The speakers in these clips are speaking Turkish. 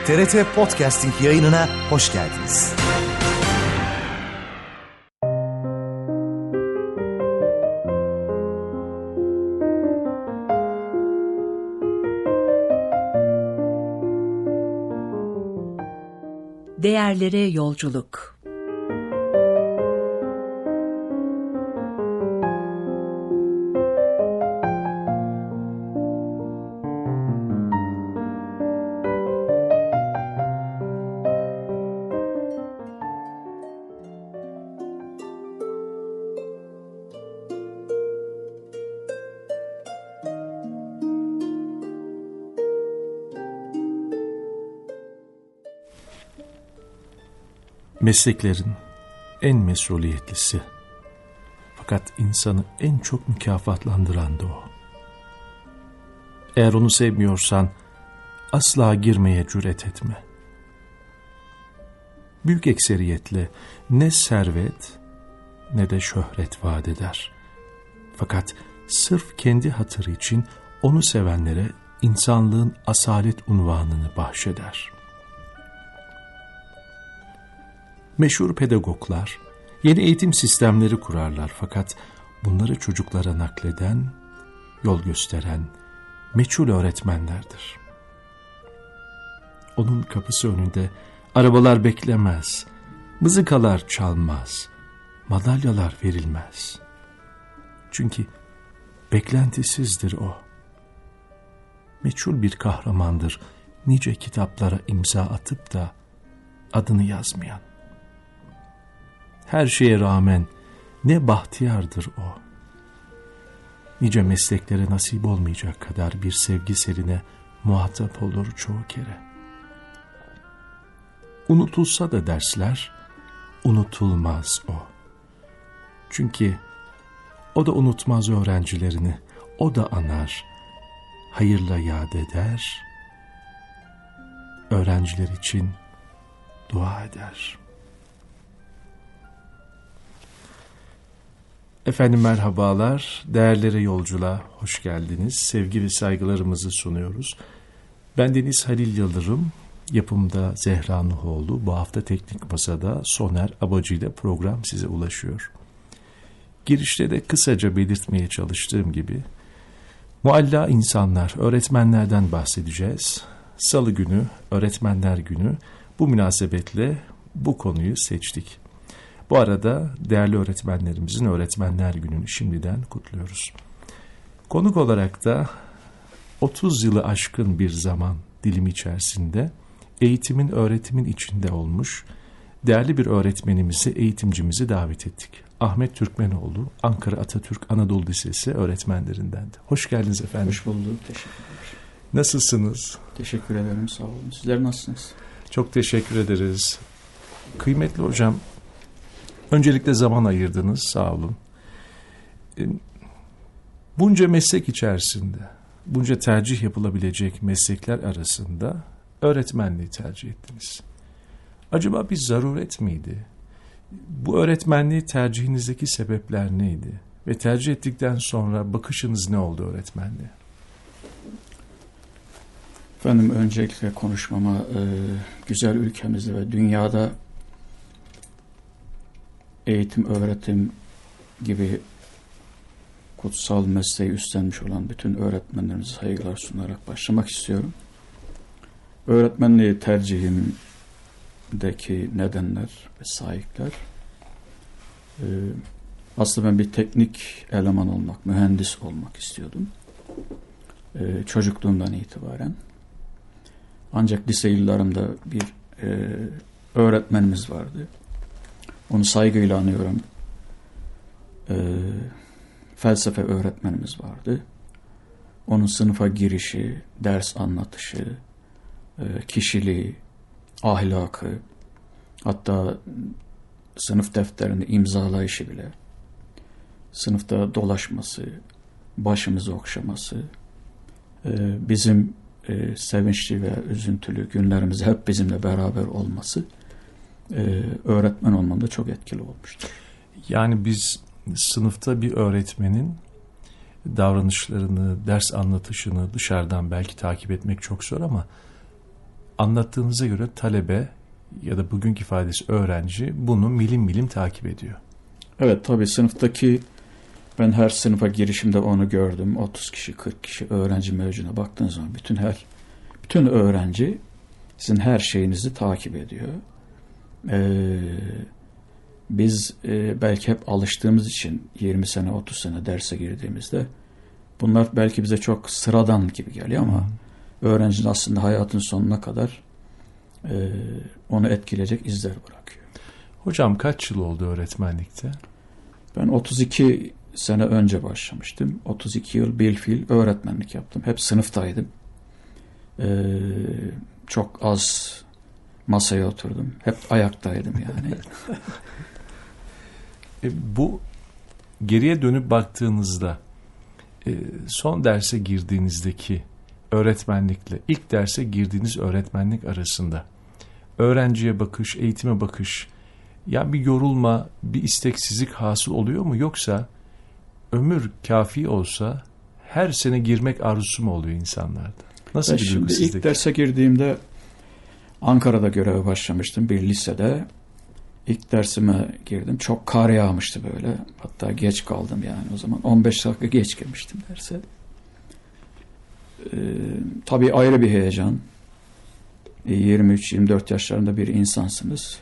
TRT Podcasting yayınına hoş geldiniz. Değerlere yolculuk. Mesleklerin en mesuliyetlisi, fakat insanı en çok mükafatlandıran da o. Eğer onu sevmiyorsan asla girmeye cüret etme. Büyük ekseriyetle ne servet ne de şöhret vaat eder. Fakat sırf kendi hatırı için onu sevenlere insanlığın asalet unvanını bahşeder. Meşhur pedagoglar yeni eğitim sistemleri kurarlar, fakat bunları çocuklara nakleden, yol gösteren meçhul öğretmenlerdir. Onun kapısı önünde arabalar beklemez, mızıkalar çalmaz, madalyalar verilmez. Çünkü beklentisizdir o. Meçhul bir kahramandır, nice kitaplara imza atıp da adını yazmayan. Her şeye rağmen ne bahtiyardır o. Nice mesleklere nasip olmayacak kadar bir sevgi seline muhatap olur çoğu kere. Unutulsa da dersler, unutulmaz o. Çünkü o da unutmaz öğrencilerini, o da anar, hayırla yad eder, öğrenciler için dua eder. Efendim merhabalar, değerlere yolculuğa hoş geldiniz. Sevgi ve saygılarımızı sunuyoruz. Ben Deniz Halil Yıldırım, yapımda Zehra Nuhoğlu, bu hafta Teknik Masa'da Soner Abacı ile program size ulaşıyor. Girişte de kısaca belirtmeye çalıştığım gibi, mualla insanlar, öğretmenlerden bahsedeceğiz. Salı günü, Öğretmenler Günü, bu münasebetle bu konuyu seçtik. Bu arada değerli öğretmenlerimizin Öğretmenler Günü'nü şimdiden kutluyoruz. Konuk olarak da 30 yılı aşkın bir zaman dilimi içerisinde eğitimin, öğretimin içinde olmuş değerli bir öğretmenimizi, eğitimcimizi davet ettik. Ahmet Türkmenoğlu, Ankara Atatürk Anadolu Lisesi öğretmenlerindendi. Hoş geldiniz efendim. Hoş bulduk, teşekkürler. Nasılsınız? Teşekkür ederim, sağ olun. Sizler nasılsınız? Çok teşekkür ederiz. Kıymetli hocam, öncelikle zaman ayırdınız, sağ olun. Bunca meslek içerisinde, bunca tercih yapılabilecek meslekler arasında öğretmenliği tercih ettiniz. Acaba bir zaruret miydi? Bu öğretmenliği tercihinizdeki sebepler neydi? Ve tercih ettikten sonra bakışınız ne oldu öğretmenliğe? Efendim öncelikle konuşmama güzel ülkemizde ve dünyada eğitim, öğretim gibi kutsal mesleği üstlenmiş olan bütün öğretmenlerimize saygılar sunarak başlamak istiyorum. Öğretmenliği tercihimdeki nedenler ve sahipler. Aslında ben bir teknik eleman olmak, mühendis olmak istiyordum. Çocukluğumdan itibaren. Ancak lise yıllarımda bir öğretmenimiz vardı. Onu saygıyla anıyorum. Felsefe öğretmenimiz vardı. Onun sınıfa girişi, ders anlatışı, kişiliği, ahlakı, hatta sınıf defterini imzalayışı bile, sınıfta dolaşması, başımızı okşaması, bizim sevinçli ve üzüntülü günlerimizi hep bizimle beraber olması öğretmen olmamda çok etkili olmuştur. Yani biz sınıfta bir öğretmenin davranışlarını, ders anlatışını dışarıdan belki takip etmek çok zor ama anlattığınıza göre talebe ya da bugünkü ifadesi öğrenci bunu milim milim takip ediyor. Evet, tabii sınıftaki, ben her sınıfa girişimde onu gördüm. 30 kişi, 40 kişi öğrenci mevcuduna baktığınız zaman bütün öğrenci sizin her şeyinizi takip ediyor. Biz belki hep alıştığımız için 20 sene 30 sene derse girdiğimizde bunlar belki bize çok sıradan gibi geliyor ama öğrencinin aslında hayatın sonuna kadar onu etkileyecek izler bırakıyor. Hocam kaç yıl oldu öğretmenlikte? Ben 32 sene önce başlamıştım. 32 yıl bilfiil öğretmenlik yaptım. Hep sınıftaydım. Çok az masaya oturdum. Hep ayaktaydım yani. Bu geriye dönüp baktığınızda son derse girdiğinizdeki öğretmenlikle ilk derse girdiğiniz öğretmenlik arasında öğrenciye bakış, eğitime bakış, ya bir yorulma, bir isteksizlik hasıl oluyor mu? Yoksa ömür kafi olsa her sene girmek arzusu mu oluyor insanlarda? Nasıl bir duygu sizdeki? İlk derse girdiğimde Ankara'da göreve başlamıştım bir lisede. İlk dersime girdim. Çok kar yağmıştı böyle. Hatta geç kaldım yani o zaman. 15 dakika geç girmiştim derse. Tabii ayrı bir heyecan. 23-24 yaşlarında bir insansınız.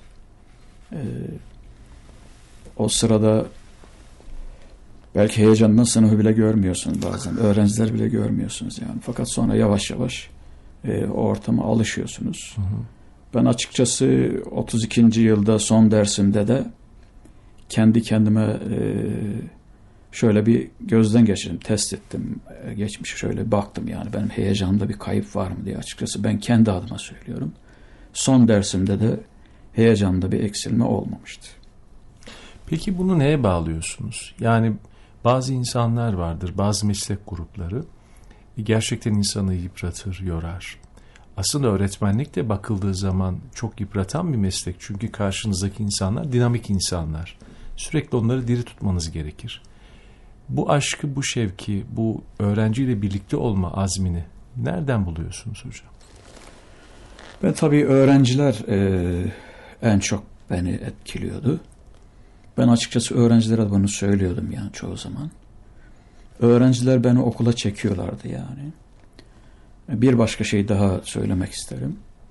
O sırada belki heyecandan sınıfı bile görmüyorsunuz bazen. Öğrenciler bile görmüyorsunuz yani. Fakat sonra yavaş yavaş o ortama alışıyorsunuz. Hı hı. Ben açıkçası 32. yılda son dersimde de kendi kendime şöyle bir gözden geçirdim, test ettim. Geçmişe şöyle baktım yani benim heyecanımda bir kayıp var mı diye açıkçası ben kendi adıma söylüyorum. Son dersimde de heyecanımda bir eksilme olmamıştı. Peki bunu neye bağlıyorsunuz? Yani bazı insanlar vardır, bazı meslek grupları gerçekten insanı yıpratır, yorar. Aslında öğretmenlik de bakıldığı zaman çok yıpratan bir meslek. Çünkü karşınızdaki insanlar dinamik insanlar. Sürekli onları diri tutmanız gerekir. Bu aşkı, bu şevki, bu öğrenciyle birlikte olma azmini nereden buluyorsunuz hocam? Ben tabii öğrenciler en çok beni etkiliyordu. Ben açıkçası öğrencilere bunu söylüyordum yani çoğu zaman. Öğrenciler beni okula çekiyorlardı yani. Bir başka şey daha söylemek isterim.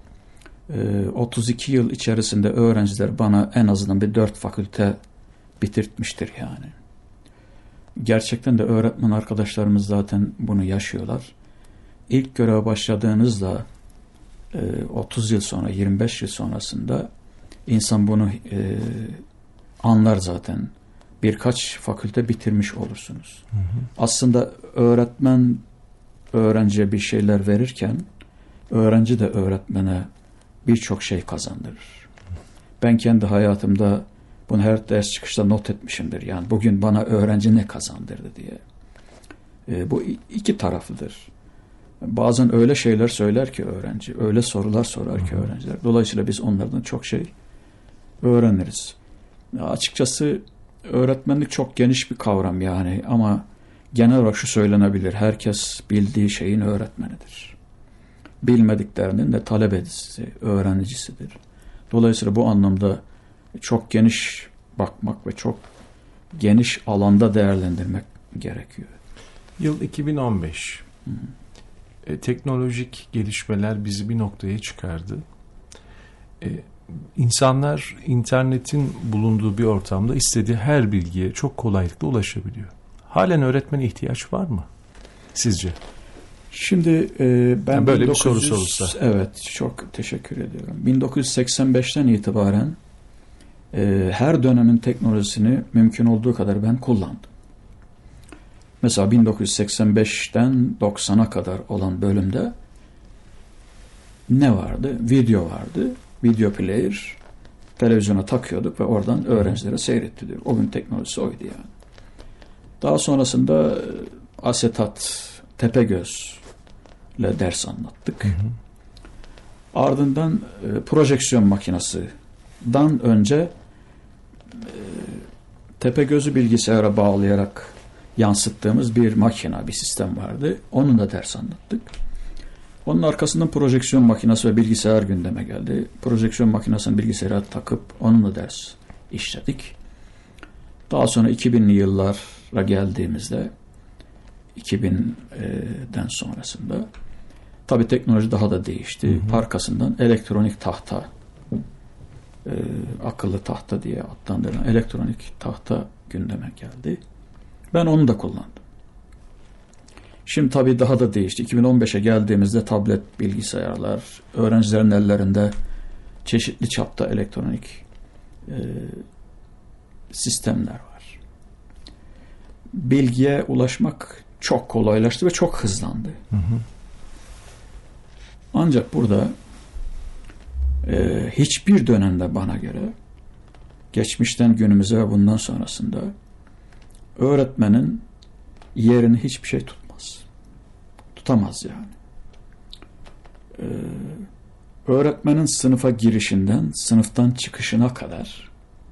32 yıl içerisinde öğrenciler bana en azından bir 4 fakülte bitirtmiştir yani. Gerçekten de öğretmen arkadaşlarımız zaten bunu yaşıyorlar. İlk göreve başladığınızda 30 yıl sonra, 25 yıl sonrasında insan bunu anlar zaten. Birkaç fakülte bitirmiş olursunuz. Hı hı. Aslında öğretmen öğrenciye bir şeyler verirken öğrenci de öğretmene birçok şey kazandırır. Ben kendi hayatımda bunu her ders çıkışta not etmişimdir. Yani bugün bana öğrenci ne kazandırdı diye. Bu iki taraflıdır. Bazen öyle şeyler söyler ki öğrenci, öyle sorular sorar ki öğrenciler. Dolayısıyla biz onlardan çok şey öğreniriz. Açıkçası öğretmenlik çok geniş bir kavram yani ama genel olarak şu söylenebilir. Herkes bildiği şeyin öğretmenidir. Bilmediklerinin de talebecisi, öğrencisidir. Dolayısıyla bu anlamda çok geniş bakmak ve çok geniş alanda değerlendirmek gerekiyor. Yıl 2015. Teknolojik gelişmeler bizi bir noktaya çıkardı. İnsanlar internetin bulunduğu bir ortamda istediği her bilgiye çok kolaylıkla ulaşabiliyor. Halen öğretmene ihtiyaç var mı sizce? Şimdi ben yani böyle bir soru sorulsa. Evet, çok teşekkür ediyorum. 1985'ten itibaren her dönemin teknolojisini mümkün olduğu kadar ben kullandım. Mesela 1985'ten 90'a kadar olan bölümde ne vardı? Video vardı. Video player. Televizyona takıyorduk ve oradan öğrencilere seyrettiriyorduk. O gün teknolojisi oydu yani. Daha sonrasında asetat, Tepegöz'le ders anlattık. Hı hı. Ardından projeksiyon makinesinden önce Tepegöz'ü bilgisayara bağlayarak yansıttığımız bir makine, bir sistem vardı. Onunla ders anlattık. Onun arkasından projeksiyon makinesi ve bilgisayar gündeme geldi. Projeksiyon makinesini bilgisayara takıp onunla ders işledik. Daha sonra 2000'li yıllara geldiğimizde 2000'den sonrasında tabii teknoloji daha da değişti. Arkasından elektronik tahta, akıllı tahta diye adlandırılan elektronik tahta gündeme geldi. Ben onu da kullandım. Şimdi tabii daha da değişti. 2015'e geldiğimizde tablet bilgisayarlar, öğrencilerin ellerinde çeşitli çapta elektronik sistemler var. Bilgiye ulaşmak çok kolaylaştı ve çok hızlandı. Ancak burada hiçbir dönemde bana göre geçmişten günümüze ve bundan sonrasında öğretmenin yerini hiçbir şey tutmaz. Tutamaz yani. Öğretmenin sınıfa girişinden sınıftan çıkışına kadar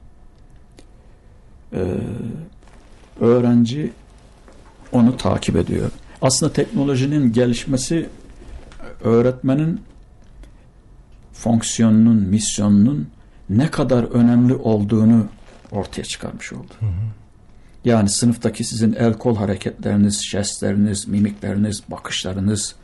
öğrenci onu takip ediyor. Aslında teknolojinin gelişmesi öğretmenin fonksiyonunun, misyonunun ne kadar önemli olduğunu ortaya çıkarmış oldu. Yani sınıftaki sizin el kol hareketleriniz, jestleriniz, mimikleriniz, bakışlarınız,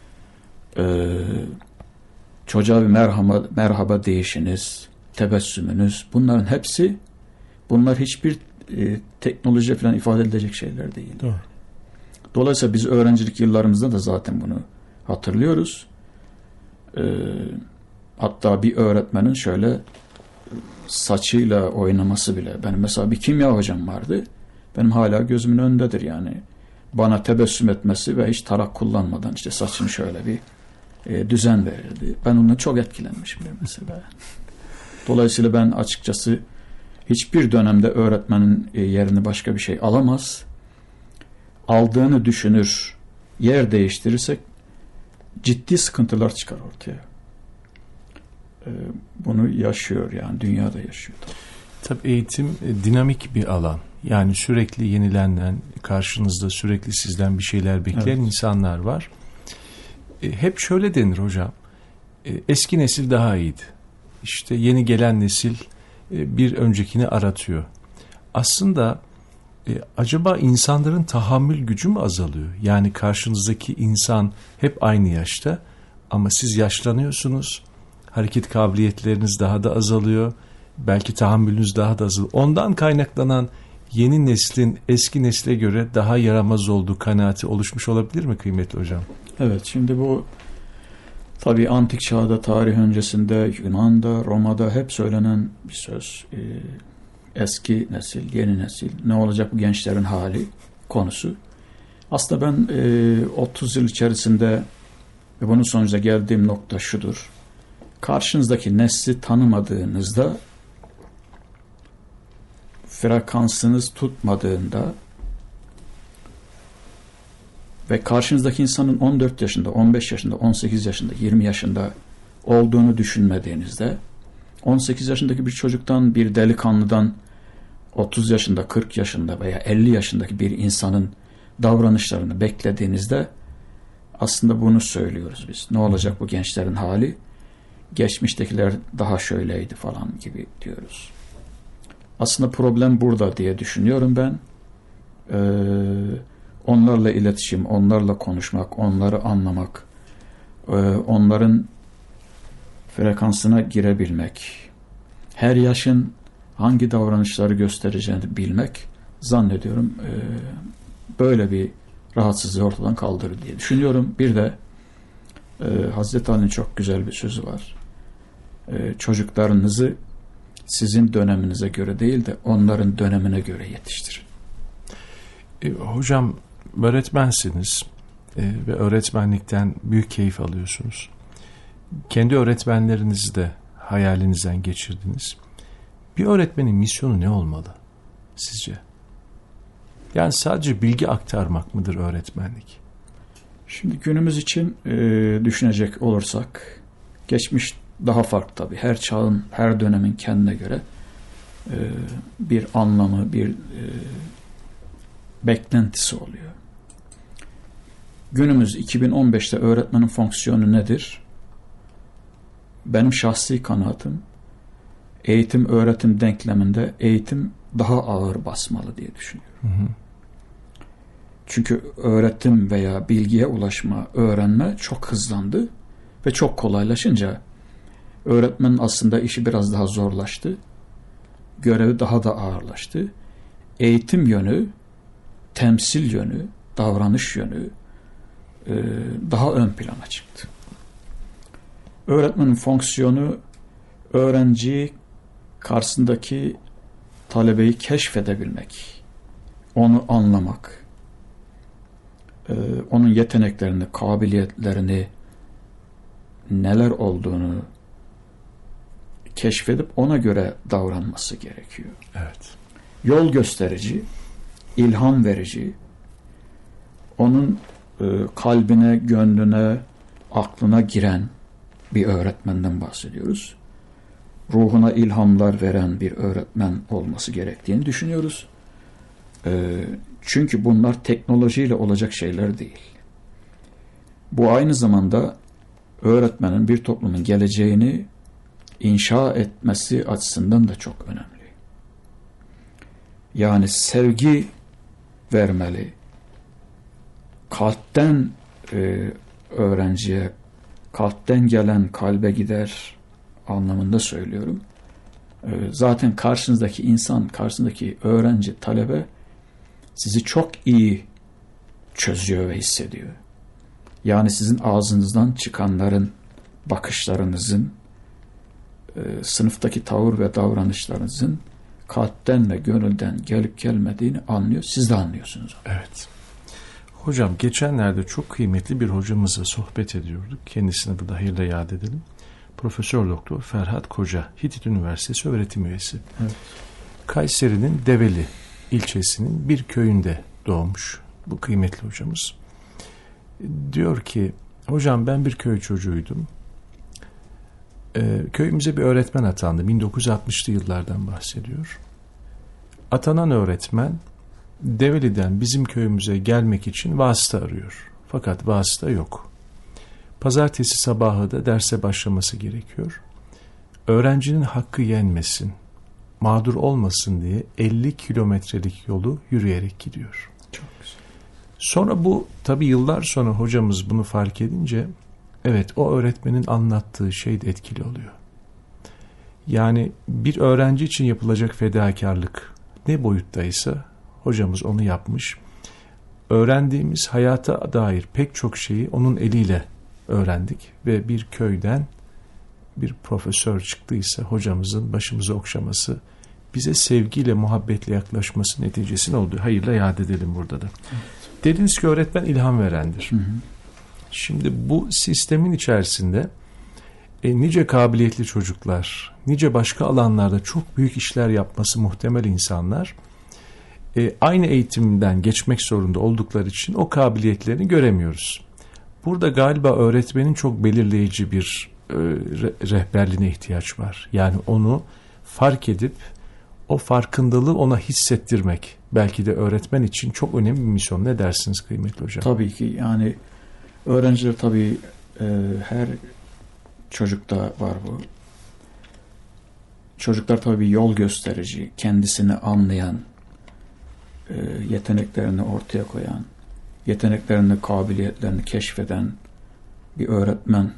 çocuğa bir merhaba deyişiniz, tebessümünüz, bunların hepsi, bunlar hiçbir teknoloji falan ifade edilecek şeyler değil. Doğru. Dolayısıyla biz öğrencilik yıllarımızda da zaten bunu hatırlıyoruz. Hatta bir öğretmenin şöyle saçıyla oynaması bile. Benim mesela bir kimya hocam vardı. Benim hala gözümün önündedir yani. Bana tebessüm etmesi ve hiç tarak kullanmadan işte saçını şöyle bir düzen verirdi. Ben onunla çok etkilenmişim mesela. Dolayısıyla ben açıkçası hiçbir dönemde öğretmenin yerini başka bir şey alamaz. Aldığını düşünür, yer değiştirirsek ciddi sıkıntılar çıkar ortaya. Bunu yaşıyor yani, dünyada yaşıyor. Tabii eğitim dinamik bir alan. Yani sürekli yenilenen, karşınızda sürekli sizden bir şeyler bekleyen insanlar var. Hep şöyle denir hocam. Eski nesil daha iyiydi. İşte yeni gelen nesil bir öncekini aratıyor. Aslında acaba insanların tahammül gücü mü azalıyor? Yani karşınızdaki insan hep aynı yaşta ama siz yaşlanıyorsunuz. Hareket kabiliyetleriniz daha da azalıyor. Belki tahammülünüz daha da azalıyor. Ondan kaynaklanan yeni neslin eski nesle göre daha yaramaz olduğu kanaati oluşmuş olabilir mi kıymetli hocam? Evet, şimdi bu tabii antik çağda, tarih öncesinde, Yunan'da, Roma'da hep söylenen bir söz. Eski nesil, yeni nesil, ne olacak bu gençlerin hali konusu. Aslında ben 30 yıl içerisinde ve bunun sonucunda geldiğim nokta şudur. Karşınızdaki nesli tanımadığınızda, frekansınız tutmadığında ve karşınızdaki insanın 14 yaşında, 15 yaşında, 18 yaşında, 20 yaşında olduğunu düşünmediğinizde, 18 yaşındaki bir çocuktan, bir delikanlıdan 30 yaşında, 40 yaşında veya 50 yaşındaki bir insanın davranışlarını beklediğinizde aslında bunu söylüyoruz biz. Ne olacak bu gençlerin hali? Geçmiştekiler daha şöyleydi falan gibi diyoruz. Aslında problem burada diye düşünüyorum ben. Onlarla iletişim, onlarla konuşmak, onları anlamak, onların frekansına girebilmek, her yaşın hangi davranışları göstereceğini bilmek, zannediyorum böyle bir rahatsızlığı ortadan kaldırır diye düşünüyorum. Bir de Hazreti Ali'nin çok güzel bir sözü var. Çocuklarınızı sizin döneminize göre değil de onların dönemine göre yetiştirin. Hocam öğretmensiniz ve öğretmenlikten büyük keyif alıyorsunuz. Kendi öğretmenlerinizi de hayalinizden geçirdiniz. Bir öğretmenin misyonu ne olmalı sizce? Yani sadece bilgi aktarmak mıdır öğretmenlik? Şimdi günümüz için düşünecek olursak, geçmiş daha farklı tabii. Her çağın, her dönemin kendine göre bir anlamı, bir beklentisi oluyor. günümüz 2015'te öğretmenin fonksiyonu nedir? Benim şahsi kanaatim, eğitim öğretim denkleminde eğitim daha ağır basmalı diye düşünüyorum. Hı hı. Çünkü öğretim veya bilgiye ulaşma, öğrenme çok hızlandı ve çok kolaylaşınca öğretmenin aslında işi biraz daha zorlaştı. Görevi daha da ağırlaştı. Eğitim yönü, temsil yönü, davranış yönü daha ön plana çıktı. Öğretmenin fonksiyonu öğrenci karşısındaki talebeyi keşfedebilmek, onu anlamak, onun yeteneklerini, kabiliyetlerini, neler olduğunu keşfedip ona göre davranması gerekiyor. Evet. Yol gösterici, ilham verici, onun kalbine, gönlüne, aklına giren bir öğretmenden bahsediyoruz. Ruhuna ilhamlar veren bir öğretmen olması gerektiğini düşünüyoruz. Çünkü bunlar teknolojiyle olacak şeyler değil. Bu aynı zamanda öğretmenin bir toplumun geleceğini inşa etmesi açısından da çok önemli. Yani sevgi vermeli. Kalpten öğrenciye, kalpten gelen kalbe gider anlamında söylüyorum. Zaten karşınızdaki insan, karşınızdaki öğrenci, talebe sizi çok iyi çözüyor ve hissediyor. Yani sizin ağzınızdan çıkanların, bakışlarınızın, sınıftaki tavır ve davranışlarınızın kalpten ve gönülden gelip gelmediğini anlıyor. Siz de anlıyorsunuz. Evet. Hocam geçenlerde çok kıymetli bir hocamızla sohbet ediyorduk. Kendisine burada hayırla yad edelim. Profesör Doktor Ferhat Koca, Hitit Üniversitesi öğretim üyesi. Evet. Kayseri'nin Develi ilçesinin bir köyünde doğmuş bu kıymetli hocamız. Diyor ki, hocam ben bir köy çocuğuydum. Köyümüze bir öğretmen atandı. 1960'lı yıllardan bahsediyor. Atanan öğretmen Develi'den bizim köyümüze gelmek için vasıta arıyor. Fakat vasıta yok. Pazartesi sabahı da derse başlaması gerekiyor. Öğrencinin hakkı yenmesin, mağdur olmasın diye 50 kilometrelik yolu yürüyerek gidiyor. Çok güzel. Sonra bu tabii yıllar sonra hocamız bunu fark edince evet o öğretmenin anlattığı şey de etkili oluyor. Yani bir öğrenci için yapılacak fedakarlık ne boyuttaysa hocamız onu yapmış. Öğrendiğimiz hayata dair pek çok şeyi onun eliyle öğrendik ve bir köyden bir profesör çıktıysa hocamızın başımızı okşaması, bize sevgiyle, muhabbetle yaklaşması neticesinde oldu. Hayırla yad edelim burada da. Evet. Dediniz ki öğretmen ilham verendir. Hı hı. Şimdi bu sistemin içerisinde nice kabiliyetli çocuklar, nice başka alanlarda çok büyük işler yapması muhtemel insanlar aynı eğitimden geçmek zorunda oldukları için o kabiliyetlerini göremiyoruz. Burada galiba öğretmenin çok belirleyici bir rehberliğine ihtiyaç var. Yani onu fark edip o farkındalığı ona hissettirmek belki de öğretmen için çok önemli bir misyon. Ne dersiniz kıymetli hocam? Tabii ki yani öğrenciler tabii her çocukta var bu. Çocuklar tabii yol gösterici, kendisini anlayan, yeteneklerini ortaya koyan, yeteneklerini, kabiliyetlerini keşfeden bir öğretmen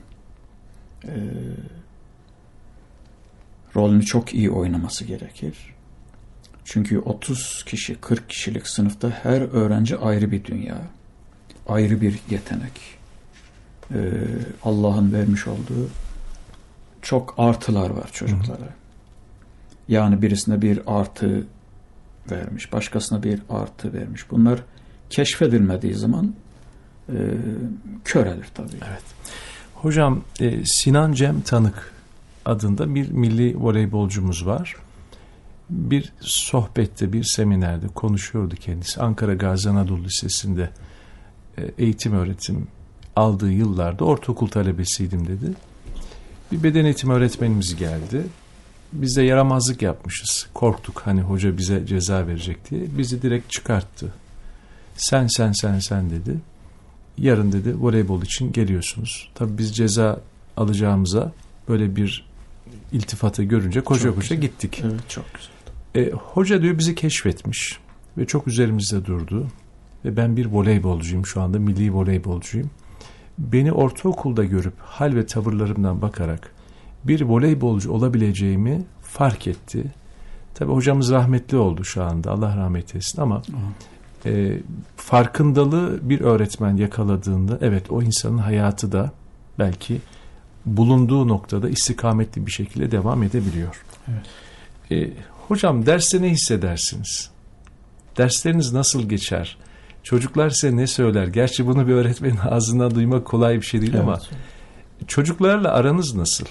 rolünü çok iyi oynaması gerekir. Çünkü 30 kişi, 40 kişilik sınıfta her öğrenci ayrı bir dünya, ayrı bir yetenek. Allah'ın vermiş olduğu çok artılar var çocuklara. Yani birisine bir artı vermiş, başkasına bir artı vermiş. Bunlar keşfedilmediği zaman körelir tabii. Evet. Hocam Sinan Cem Tanık adında bir milli voleybolcumuz var. Bir sohbette, bir seminerde konuşuyordu kendisi. Ankara Gazi Anadolu Lisesi'nde eğitim öğretim aldığı yıllarda ortaokul talebesiydim dedi. Bir beden eğitimi öğretmenimiz geldi. Biz de yaramazlık yapmışız. Korktuk hani hoca bize ceza verecek diye. Bizi direkt çıkarttı. Sen dedi. yarın dedi voleybol için geliyorsunuz. Tabii biz ceza alacağımıza böyle bir iltifatı görünce koşa koşa gittik. Evet, çok güzel. Hoca diyor bizi keşfetmiş ve çok üzerimizde durdu. Ve ben bir voleybolcuyum şu anda, milli voleybolcuyum. Beni ortaokulda görüp hal ve tavırlarımdan bakarak bir voleybolcu olabileceğimi fark etti. Tabii hocamız rahmetli oldu şu anda, Allah rahmet eylesin, ama farkındalığı bir öğretmen yakaladığında evet o insanın hayatı da belki bulunduğu noktada istikametli bir şekilde devam edebiliyor. Evet. Hocam derste ne hissedersiniz? Dersleriniz nasıl geçer? Çocuklar size ne söyler? Gerçi bunu bir öğretmenin ağzından duymak kolay bir şey değil, evet, ama çocuklarla aranız nasıl?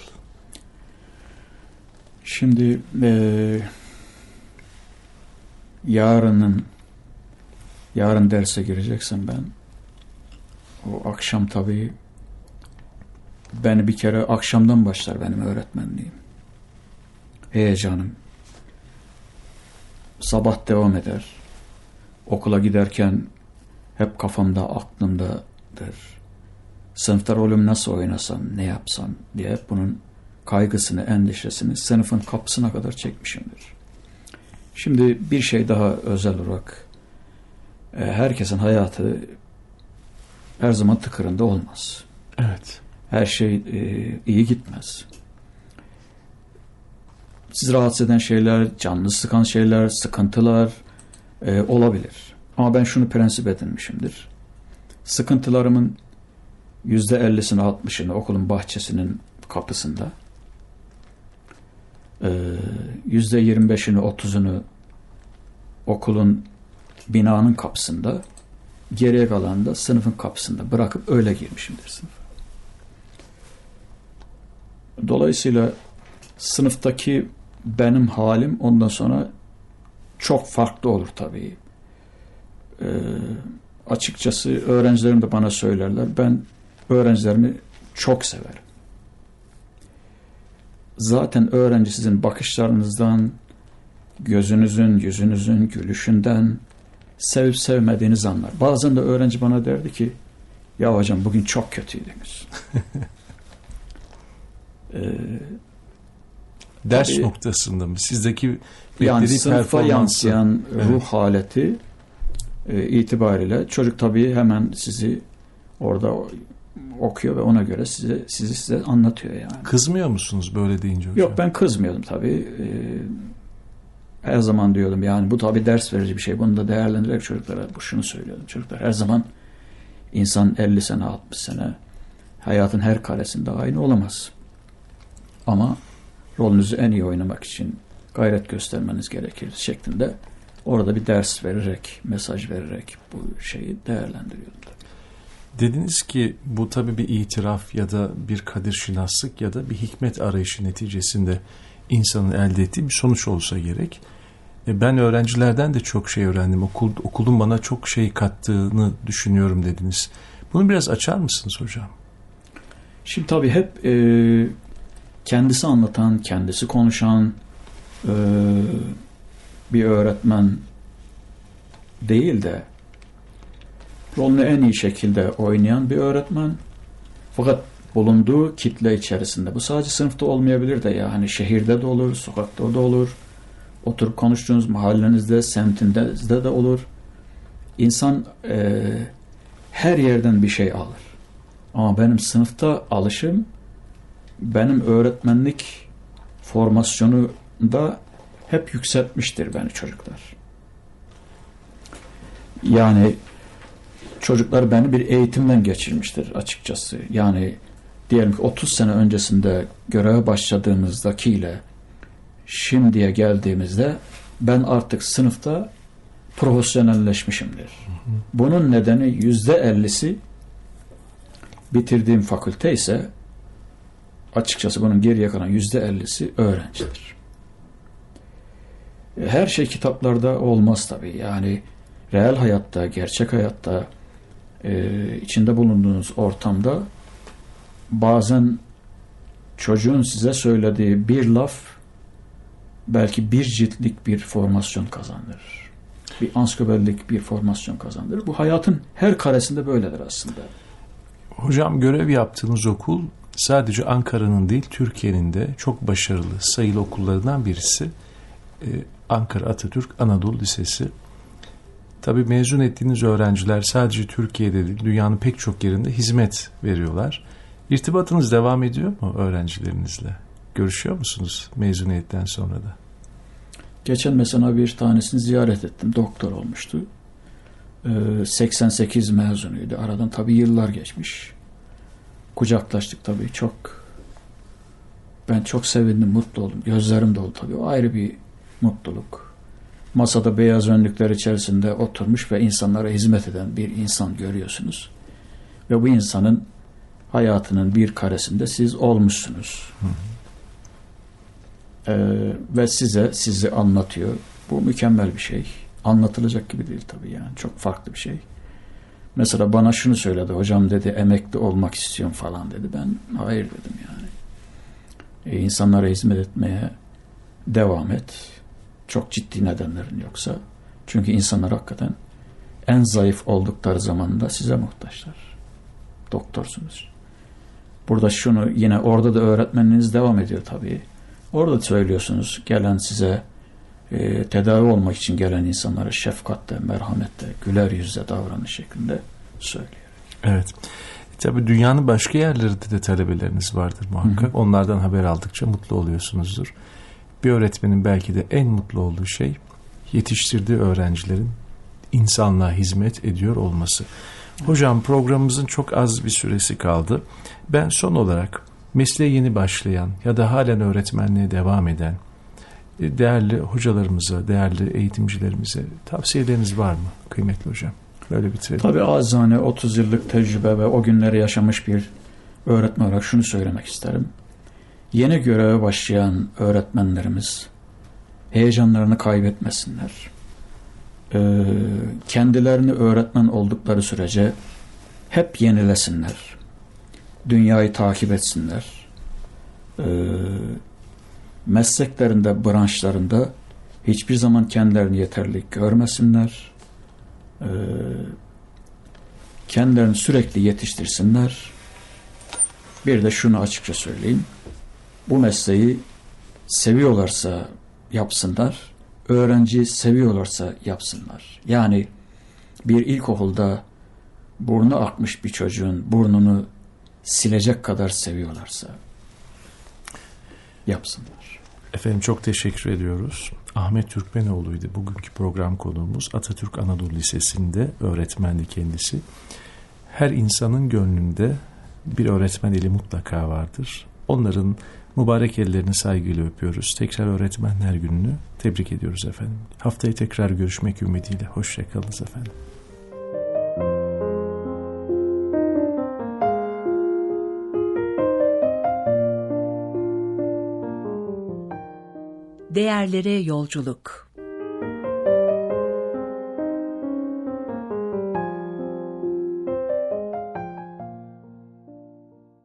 Şimdi yarın derse gireceksin ben. O akşam tabii beni bir kere akşamdan başlar benim öğretmenliğim. Heyecanım. Sabah devam eder. Okula giderken hep kafamda, aklımdadır. Sınıfta rolümü nasıl oynasam, ne yapsam diye hep bunun kaygısını, endişesini sınıfın kapısına kadar çekmişimdir. Şimdi bir şey daha özel olarak, herkesin hayatı her zaman tıkırında olmaz. Evet. Her şey iyi gitmez. Sizi rahatsız eden şeyler, canını sıkan şeyler, sıkıntılar olabilir. Ama ben şunu prensip edinmişimdir. Sıkıntılarımın %50'sini, 60'ını okulun bahçesinin kapısında, %25'ini, 30'unu okulun, binanın kapısında, geriye kalanı da sınıfın kapısında bırakıp öyle girmişimdir sınıfa. Dolayısıyla sınıftaki benim halim ondan sonra çok farklı olur tabii. Açıkçası öğrencilerim de bana söylerler. Ben öğrencilerimi çok severim. Zaten öğrenci sizin bakışlarınızdan, gözünüzün, yüzünüzün, gülüşünden sevip sevmediğinizi anlar. Bazen de öğrenci bana derdi ki, ya hocam bugün çok kötüydünüz. Ders tabii, noktasında mı? Sizdeki yani sınıfa performansı, yansıyan ruh evet, haleti itibariyle çocuk tabii hemen sizi orada okuyor ve ona göre size anlatıyor yani. Kızmıyor musunuz böyle deyince hocam? Yok, ben kızmıyordum tabii. Her zaman diyordum yani bu tabii ders verici bir şey. Bunu da değerlendirerek çocuklara şunu söylüyordum. Çocuklar, her zaman insan 50 sene 60 sene hayatın her karesinde aynı olamaz. Ama rolünüzü en iyi oynamak için gayret göstermeniz gerekir şeklinde orada bir ders vererek, mesaj vererek bu şeyi değerlendiriyordum. Dediniz ki bu tabii bir itiraf ya da bir kadirşinaslık ya da bir hikmet arayışı neticesinde insanın elde ettiği bir sonuç olsa gerek. Ben öğrencilerden de çok şey öğrendim. Okulun bana çok şey kattığını düşünüyorum dediniz. Bunu biraz açar mısınız hocam? Şimdi tabii hep kendisi anlatan, kendisi konuşan bir öğretmen değil de rolünü en iyi şekilde oynayan bir öğretmen. Fakat bulunduğu kitle içerisinde, bu sadece sınıfta olmayabilir de ya, hani şehirde de olur, sokakta da olur, oturup konuştuğunuz mahallenizde, semtinizde de olur. İnsan her yerden bir şey alır. Ama benim sınıfta alışım, benim öğretmenlik formasyonu da hep yükseltmiştir beni çocuklar. Yani çocuklar beni bir eğitimden geçirmiştir açıkçası. Yani diyelim ki 30 sene öncesinde göreve başladığımızdakiyle şimdiye geldiğimizde ben artık sınıfta profesyonelleşmişimdir. Bunun nedeni %50'si bitirdiğim fakülte ise açıkçası bunun geriye kalan %50'si öğrencidir. Her şey kitaplarda olmaz tabii. Yani reel hayatta, gerçek hayatta içinde bulunduğunuz ortamda bazen çocuğun size söylediği bir laf belki bir ciltlik bir formasyon kazandırır. bir ansiklopedilik bir formasyon kazandırır. Bu hayatın her karesinde böyledir aslında. Hocam, görev yaptığınız okul sadece Ankara'nın değil, Türkiye'nin de çok başarılı sayılı okullarından birisi. Ankara Atatürk Anadolu Lisesi. Tabii mezun ettiğiniz öğrenciler sadece Türkiye'de değil, dünyanın pek çok yerinde hizmet veriyorlar. İrtibatınız devam ediyor mu öğrencilerinizle? Görüşüyor musunuz mezuniyetten sonra da? Geçen mesela bir tanesini ziyaret ettim. Doktor olmuştu. 88 mezunuydu. Aradan tabii yıllar geçmiş. Kucaklaştık tabii çok. Ben çok sevindim, mutlu oldum. Gözlerim doldu tabii. O ayrı bir mutluluk. Masada beyaz önlükler içerisinde oturmuş ve insanlara hizmet eden bir insan görüyorsunuz. Ve bu insanın hayatının bir karesinde siz olmuşsunuz. Ve sizi anlatıyor. Bu mükemmel bir şey. Anlatılacak gibi değil tabii yani. Çok farklı bir şey. Mesela bana şunu söyledi. Hocam dedi, emekli olmak istiyorum falan dedi. Ben hayır dedim yani. İnsanlara hizmet etmeye devam et. Çok ciddi nedenlerin yoksa. Çünkü insanlar hakikaten en zayıf oldukları zamanda size muhtaçlar. Doktorsunuz. Burada şunu yine orada da öğretmenliğiniz devam ediyor tabii. Orada söylüyorsunuz gelen size tedavi olmak için gelen insanlara şefkatle, merhametle, güler yüzle davranış şeklinde söylüyor. Evet. Tabii dünyanın başka yerlerinde de talebeleriniz vardır muhakkak. Onlardan haber aldıkça mutlu oluyorsunuzdur. Bir öğretmenin belki de en mutlu olduğu şey yetiştirdiği öğrencilerin insanlığa hizmet ediyor olması. Hocam, programımızın çok az bir süresi kaldı. Ben son olarak mesleğe yeni başlayan ya da halen öğretmenliğe devam eden değerli hocalarımıza, değerli eğitimcilerimize tavsiyeleriniz var mı kıymetli hocam? Böyle bitirelim. Tabii azane 30 yıllık tecrübe ve o günleri yaşamış bir öğretmen olarak şunu söylemek isterim. Yeni göreve başlayan öğretmenlerimiz heyecanlarını kaybetmesinler. Kendilerini öğretmen oldukları sürece hep yenilesinler. Dünyayı takip etsinler. Mesleklerinde, branşlarında hiçbir zaman kendilerini yeterli görmesinler. Kendilerini sürekli yetiştirsinler. Bir de şunu açıkça söyleyeyim. Bu mesleği seviyorlarsa yapsınlar. Öğrenciyi seviyorlarsa yapsınlar. Yani bir ilkokulda burnu akmış bir çocuğun burnunu silecek kadar seviyorlarsa yapsınlar. Efendim, çok teşekkür ediyoruz. Ahmet Türkmenoğlu'ydu bugünkü program konuğumuz. Atatürk Anadolu Lisesi'nde öğretmendi kendisi. Her insanın gönlünde bir öğretmen eli mutlaka vardır. Onların mübarek ellerini saygıyla öpüyoruz. Tekrar Öğretmenler Günü'nü tebrik ediyoruz efendim. Haftaya tekrar görüşmek ümidiyle. Hoşça kalınız efendim. Değerlere yolculuk.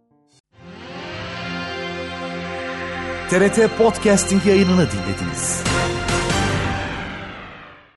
TRT Podcasting yayınını dinlediniz.